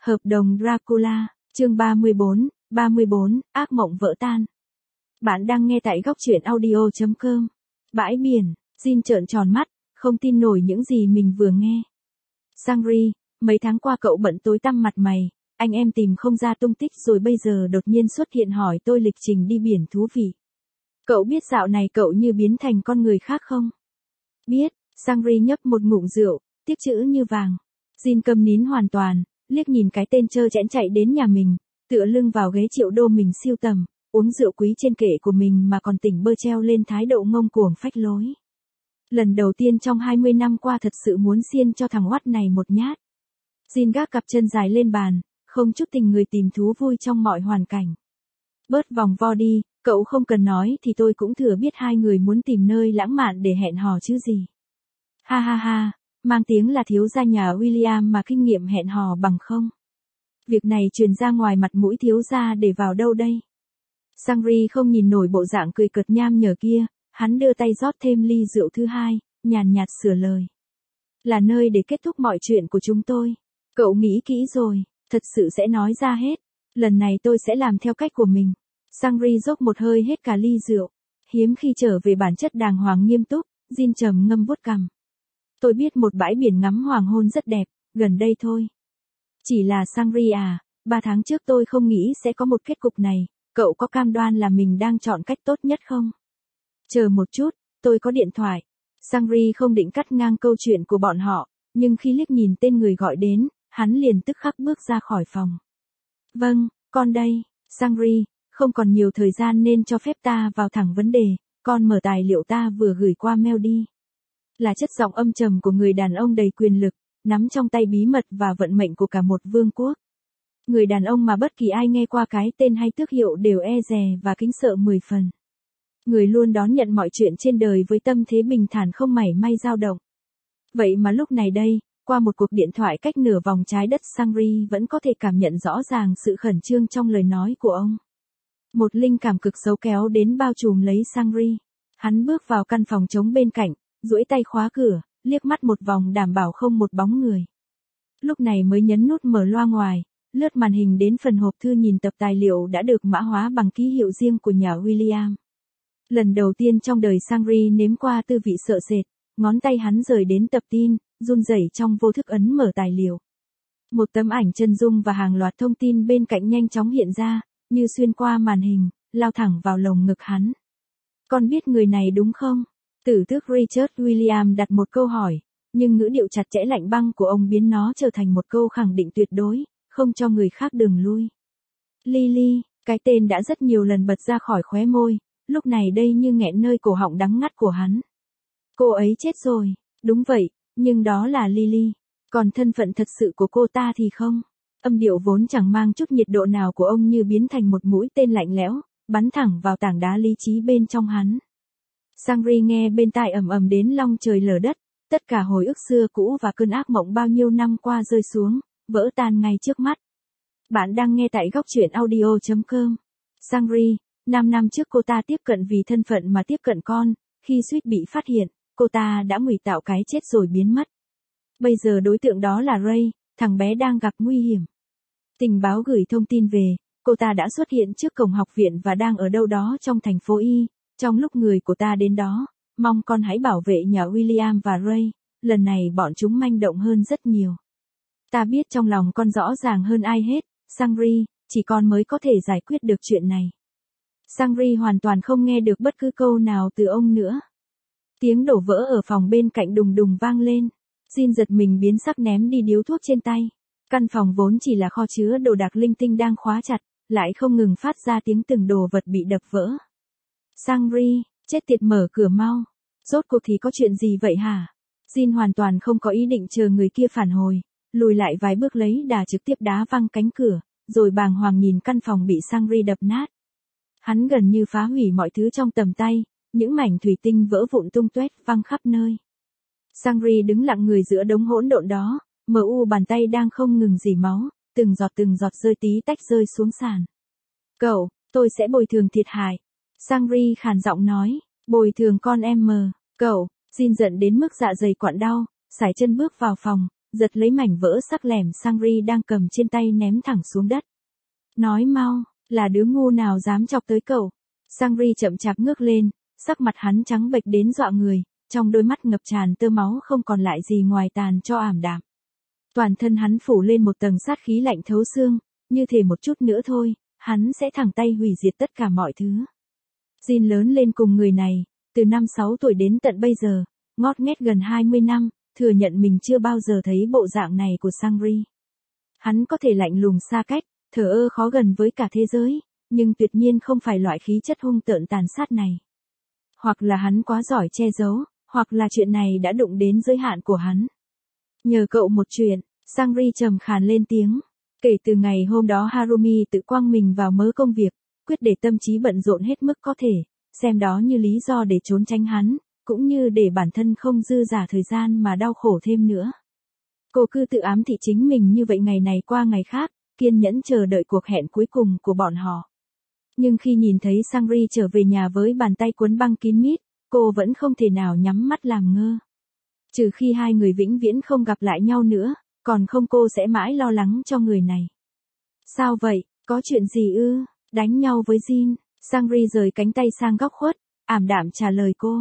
Hợp đồng Dracula, chương 34, ác mộng vỡ tan. Bạn đang nghe tại góc truyện audio.com. Bãi biển, Jin trợn tròn mắt, không tin nổi những gì mình vừa nghe. Sangri, mấy tháng qua cậu bận tối tăm mặt mày, anh em tìm không ra tung tích rồi bây giờ đột nhiên xuất hiện hỏi tôi lịch trình đi biển thú vị. Cậu biết dạo này cậu như biến thành con người khác không? Biết, Sangri nhấp một ngụm rượu, tiếc chữ như vàng. Jin câm nín hoàn toàn, liếc nhìn cái tên trơ trẽn chạy đến nhà mình, tựa lưng vào ghế triệu đô mình siêu tầm, uống rượu quý trên kệ của mình mà còn tỉnh bơ treo lên thái độ ngông cuồng phách lối. Lần đầu tiên trong 20 năm qua thật sự muốn xiên cho thằng oắt này một nhát. Jin gác cặp chân dài lên bàn, không chút tình người tìm thú vui trong mọi hoàn cảnh. Bớt vòng vo đi, cậu không cần nói thì tôi cũng thừa biết hai người muốn tìm nơi lãng mạn để hẹn hò chứ gì. Ha ha ha, mang tiếng là thiếu gia nhà William mà kinh nghiệm hẹn hò bằng không. Việc này truyền ra ngoài mặt mũi thiếu gia để vào đâu đây? Sangri không nhìn nổi bộ dạng cười cợt nham nhở kia, hắn đưa tay rót thêm ly rượu thứ hai, nhàn nhạt sửa lời. Là nơi để kết thúc mọi chuyện của chúng tôi. Cậu nghĩ kỹ rồi, thật sự sẽ nói ra hết. Lần này tôi sẽ làm theo cách của mình. Sangri dốc một hơi hết cả ly rượu. Hiếm khi trở về bản chất đàng hoàng nghiêm túc, Jin trầm ngâm vuốt cằm. Tôi biết một bãi biển ngắm hoàng hôn rất đẹp, gần đây thôi. Chỉ là Sangri à, 3 tháng trước tôi không nghĩ sẽ có một kết cục này, cậu có cam đoan là mình đang chọn cách tốt nhất không? Chờ một chút, tôi có điện thoại. Sangri không định cắt ngang câu chuyện của bọn họ, nhưng khi liếc nhìn tên người gọi đến, hắn liền tức khắc bước ra khỏi phòng. Vâng, con đây, Sangri, không còn nhiều thời gian nên cho phép ta vào thẳng vấn đề, con mở tài liệu ta vừa gửi qua mail đi. Là chất giọng âm trầm của người đàn ông đầy quyền lực, nắm trong tay bí mật và vận mệnh của cả một vương quốc. Người đàn ông mà bất kỳ ai nghe qua cái tên hay tước hiệu đều e dè và kính sợ 10 phần. Người luôn đón nhận mọi chuyện trên đời với tâm thế bình thản không mảy may dao động. Vậy mà lúc này đây, qua một cuộc điện thoại cách nửa vòng trái đất, Sangri vẫn có thể cảm nhận rõ ràng sự khẩn trương trong lời nói của ông. Một linh cảm cực xấu kéo đến bao trùm lấy Sangri. Hắn bước vào căn phòng trống bên cạnh, duỗi tay khóa cửa, liếc mắt một vòng đảm bảo không một bóng người. Lúc này mới nhấn nút mở loa ngoài, lướt màn hình đến phần hộp thư nhìn tập tài liệu đã được mã hóa bằng ký hiệu riêng của nhà William. Lần đầu tiên trong đời Sangri nếm qua tư vị sợ sệt, ngón tay hắn rời đến tập tin, run rẩy trong vô thức ấn mở tài liệu. Một tấm ảnh chân dung và hàng loạt thông tin bên cạnh nhanh chóng hiện ra, như xuyên qua màn hình, lao thẳng vào lồng ngực hắn. Con biết người này đúng không? Tử tước Richard William đặt một câu hỏi, nhưng ngữ điệu chặt chẽ lạnh băng của ông biến nó trở thành một câu khẳng định tuyệt đối, không cho người khác đường lui. Lily, cái tên đã rất nhiều lần bật ra khỏi khóe môi, lúc này đây như nghẹn nơi cổ họng đắng ngắt của hắn. Cô ấy chết rồi, đúng vậy, nhưng đó là Lily. Còn thân phận thật sự của cô ta thì không. Âm điệu vốn chẳng mang chút nhiệt độ nào của ông như biến thành một mũi tên lạnh lẽo, bắn thẳng vào tảng đá lý trí bên trong hắn. Sangri nghe bên tai ầm ầm đến long trời lở đất, tất cả hồi ức xưa cũ và cơn ác mộng bao nhiêu năm qua rơi xuống, vỡ tan ngay trước mắt. Bạn đang nghe tại góc truyện audio.com. Sangri, 5 năm trước cô ta tiếp cận vì thân phận mà tiếp cận con, khi suýt bị phát hiện, cô ta đã ngụy tạo cái chết rồi biến mất. Bây giờ đối tượng đó là Ray, thằng bé đang gặp nguy hiểm. Tình báo gửi thông tin về, cô ta đã xuất hiện trước cổng học viện và đang ở đâu đó trong thành phố Y. Trong lúc người của ta đến đó, mong con hãy bảo vệ nhà William và Ray, lần này bọn chúng manh động hơn rất nhiều. Ta biết trong lòng con rõ ràng hơn ai hết, Sangri, chỉ con mới có thể giải quyết được chuyện này. Sangri hoàn toàn không nghe được bất cứ câu nào từ ông nữa. Tiếng đổ vỡ ở phòng bên cạnh đùng đùng vang lên. Jin giật mình biến sắc ném đi điếu thuốc trên tay. Căn phòng vốn chỉ là kho chứa đồ đạc linh tinh đang khóa chặt, lại không ngừng phát ra tiếng từng đồ vật bị đập vỡ. Sangri, chết tiệt, mở cửa mau. Rốt cuộc thì có chuyện gì vậy hả? Jin hoàn toàn không có ý định chờ người kia phản hồi, lùi lại vài bước lấy đà trực tiếp đá văng cánh cửa, rồi bàng hoàng nhìn căn phòng bị Sangri đập nát. Hắn gần như phá hủy mọi thứ trong tầm tay, những mảnh thủy tinh vỡ vụn tung tóe văng khắp nơi. Sangri đứng lặng người giữa đống hỗn độn đó, mờ u bàn tay đang không ngừng rỉ máu, từng giọt rơi tí tách rơi xuống sàn. Cậu, tôi sẽ bồi thường thiệt hại. Sangri khàn giọng nói, bồi thường con em mờ, cậu. Jin giận đến mức dạ dày quặn đau, sải chân bước vào phòng, giật lấy mảnh vỡ sắc lẻm Sangri đang cầm trên tay ném thẳng xuống đất. Nói mau, là đứa ngu nào dám chọc tới cậu. Sangri chậm chạp ngước lên, sắc mặt hắn trắng bệch đến dọa người, trong đôi mắt ngập tràn tơ máu không còn lại gì ngoài tàn cho ảm đạm. Toàn thân hắn phủ lên một tầng sát khí lạnh thấu xương, như thể một chút nữa thôi, hắn sẽ thẳng tay hủy diệt tất cả mọi thứ. Jin lớn lên cùng người này, từ năm 6 tuổi đến tận bây giờ, ngót nghét gần 20 năm, thừa nhận mình chưa bao giờ thấy bộ dạng này của Sangri. Hắn có thể lạnh lùng xa cách, thờ ơ khó gần với cả thế giới, nhưng tuyệt nhiên không phải loại khí chất hung tợn tàn sát này. Hoặc là hắn quá giỏi che giấu, hoặc là chuyện này đã đụng đến giới hạn của hắn. Nhờ cậu một chuyện, Sangri trầm khàn lên tiếng. Kể từ ngày hôm đó Harumi tự quăng mình vào mớ công việc, quyết để tâm trí bận rộn hết mức có thể, xem đó như lý do để trốn tránh hắn, cũng như để bản thân không dư dả thời gian mà đau khổ thêm nữa. Cô cứ tự ám thị chính mình như vậy ngày này qua ngày khác, kiên nhẫn chờ đợi cuộc hẹn cuối cùng của bọn họ. Nhưng khi nhìn thấy Sangri trở về nhà với bàn tay cuốn băng kín mít, cô vẫn không thể nào nhắm mắt làm ngơ. Trừ khi hai người vĩnh viễn không gặp lại nhau nữa, còn không cô sẽ mãi lo lắng cho người này. Sao vậy, có chuyện gì ư? Đánh nhau với Jin. Sangri rời cánh tay sang góc khuất, ảm đạm trả lời cô.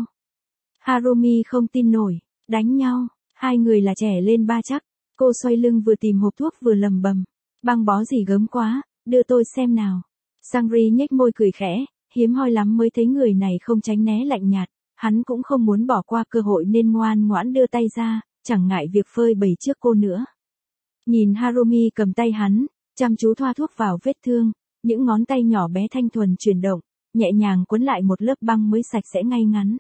Harumi không tin nổi, đánh nhau, hai người là trẻ lên ba chắc. Cô xoay lưng vừa tìm hộp thuốc vừa lầm bầm. Băng bó gì gớm quá, đưa tôi xem nào. Sangri nhếch môi cười khẽ, hiếm hoi lắm mới thấy người này không tránh né lạnh nhạt. Hắn cũng không muốn bỏ qua cơ hội nên ngoan ngoãn đưa tay ra, chẳng ngại việc phơi bày trước cô nữa. Nhìn Harumi cầm tay hắn, chăm chú thoa thuốc vào vết thương, những ngón tay nhỏ bé thanh thuần chuyển động, nhẹ nhàng quấn lại một lớp băng mới sạch sẽ ngay ngắn.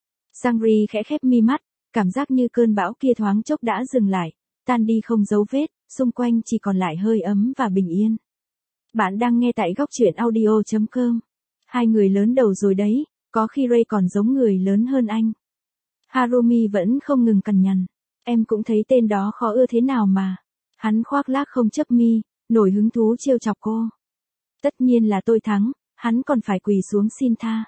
Sangri khẽ khép mi mắt, cảm giác như cơn bão kia thoáng chốc đã dừng lại, tan đi không dấu vết, xung quanh chỉ còn lại hơi ấm và bình yên. Bạn đang nghe tại góc truyện audio.com. Hai người lớn đầu rồi đấy, có khi Ray còn giống người lớn hơn anh. Harumi vẫn không ngừng cằn nhằn. Em cũng thấy tên đó khó ưa thế nào mà. Hắn khoác lác không chấp mi, nổi hứng thú trêu chọc cô. Tất nhiên là tôi thắng, hắn còn phải quỳ xuống xin tha.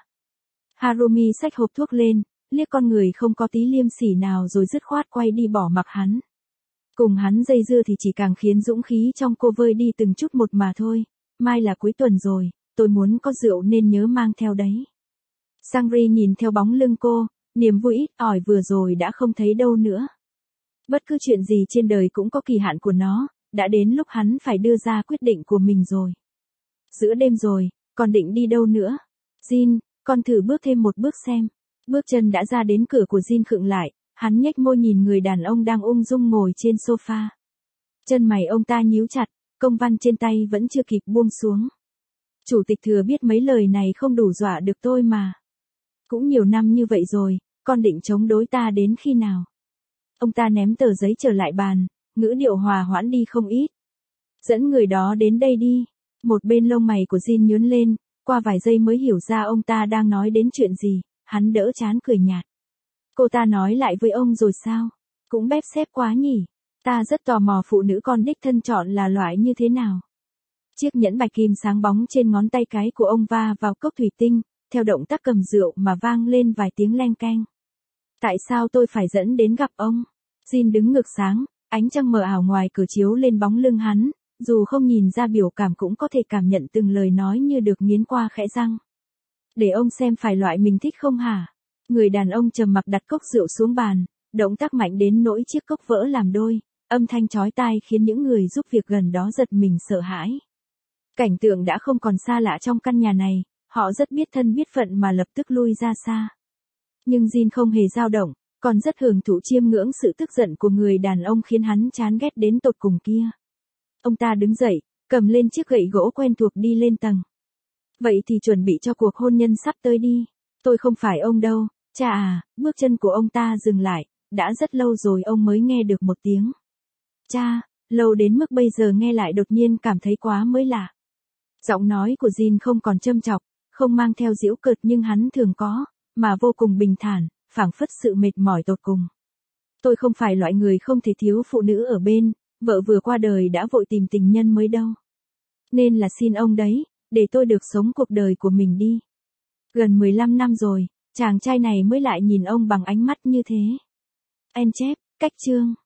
Harumi xách hộp thuốc lên, liếc con người không có tí liêm sỉ nào rồi dứt khoát quay đi bỏ mặc hắn. Cùng hắn dây dưa thì chỉ càng khiến dũng khí trong cô vơi đi từng chút một mà thôi. Mai là cuối tuần rồi, tôi muốn có rượu nên nhớ mang theo đấy. Sangri nhìn theo bóng lưng cô, niềm vui ít ỏi vừa rồi đã không thấy đâu nữa. Bất cứ chuyện gì trên đời cũng có kỳ hạn của nó, đã đến lúc hắn phải đưa ra quyết định của mình rồi. Giữa đêm rồi, còn định đi đâu nữa? Jin, con thử bước thêm một bước xem. Bước chân đã ra đến cửa của Jin khựng lại, hắn nhếch môi nhìn người đàn ông đang ung dung ngồi trên sofa. Chân mày ông ta nhíu chặt, công văn trên tay vẫn chưa kịp buông xuống. Chủ tịch thừa biết mấy lời này không đủ dọa được tôi mà. Cũng nhiều năm như vậy rồi, con định chống đối ta đến khi nào? Ông ta ném tờ giấy trở lại bàn, ngữ điệu hòa hoãn đi không ít. Dẫn người đó đến đây đi. Một bên lông mày của Jin nhướng lên, qua vài giây mới hiểu ra ông ta đang nói đến chuyện gì, hắn đỡ chán cười nhạt. Cô ta nói lại với ông rồi sao? Cũng bép xép quá nhỉ. Ta rất tò mò phụ nữ con đích thân chọn là loại như thế nào. Chiếc nhẫn bạch kim sáng bóng trên ngón tay cái của ông va vào cốc thủy tinh, theo động tác cầm rượu mà vang lên vài tiếng leng keng. Tại sao tôi phải dẫn đến gặp ông? Jin đứng ngược sáng, ánh trăng mờ ảo ngoài cửa chiếu lên bóng lưng hắn, dù không nhìn ra biểu cảm cũng có thể cảm nhận từng lời nói như được nghiến qua khẽ răng. Để ông xem phải loại mình thích không hả? Người đàn ông trầm mặc đặt cốc rượu xuống bàn, động tác mạnh đến nỗi chiếc cốc vỡ làm đôi, âm thanh chói tai khiến những người giúp việc gần đó giật mình sợ hãi. Cảnh tượng đã không còn xa lạ trong căn nhà này, họ rất biết thân biết phận mà lập tức lui ra xa. Nhưng Jin không hề dao động, còn rất hưởng thụ chiêm ngưỡng sự tức giận của người đàn ông khiến hắn chán ghét đến tột cùng kia. Ông ta đứng dậy, cầm lên chiếc gậy gỗ quen thuộc đi lên tầng. Vậy thì chuẩn bị cho cuộc hôn nhân sắp tới đi. Tôi không phải ông đâu, cha à. Bước chân của ông ta dừng lại, đã rất lâu rồi ông mới nghe được một tiếng. Cha, lâu đến mức bây giờ nghe lại đột nhiên cảm thấy quá mới lạ. Giọng nói của Jin không còn châm chọc, không mang theo giễu cợt nhưng hắn thường có, mà vô cùng bình thản, phảng phất sự mệt mỏi tột cùng. Tôi không phải loại người không thể thiếu phụ nữ ở bên, vợ vừa qua đời đã vội tìm tình nhân mới đâu. Nên là xin ông đấy, để tôi được sống cuộc đời của mình đi. Gần 15 năm rồi, chàng trai này mới lại nhìn ông bằng ánh mắt như thế. En chép, cách chương.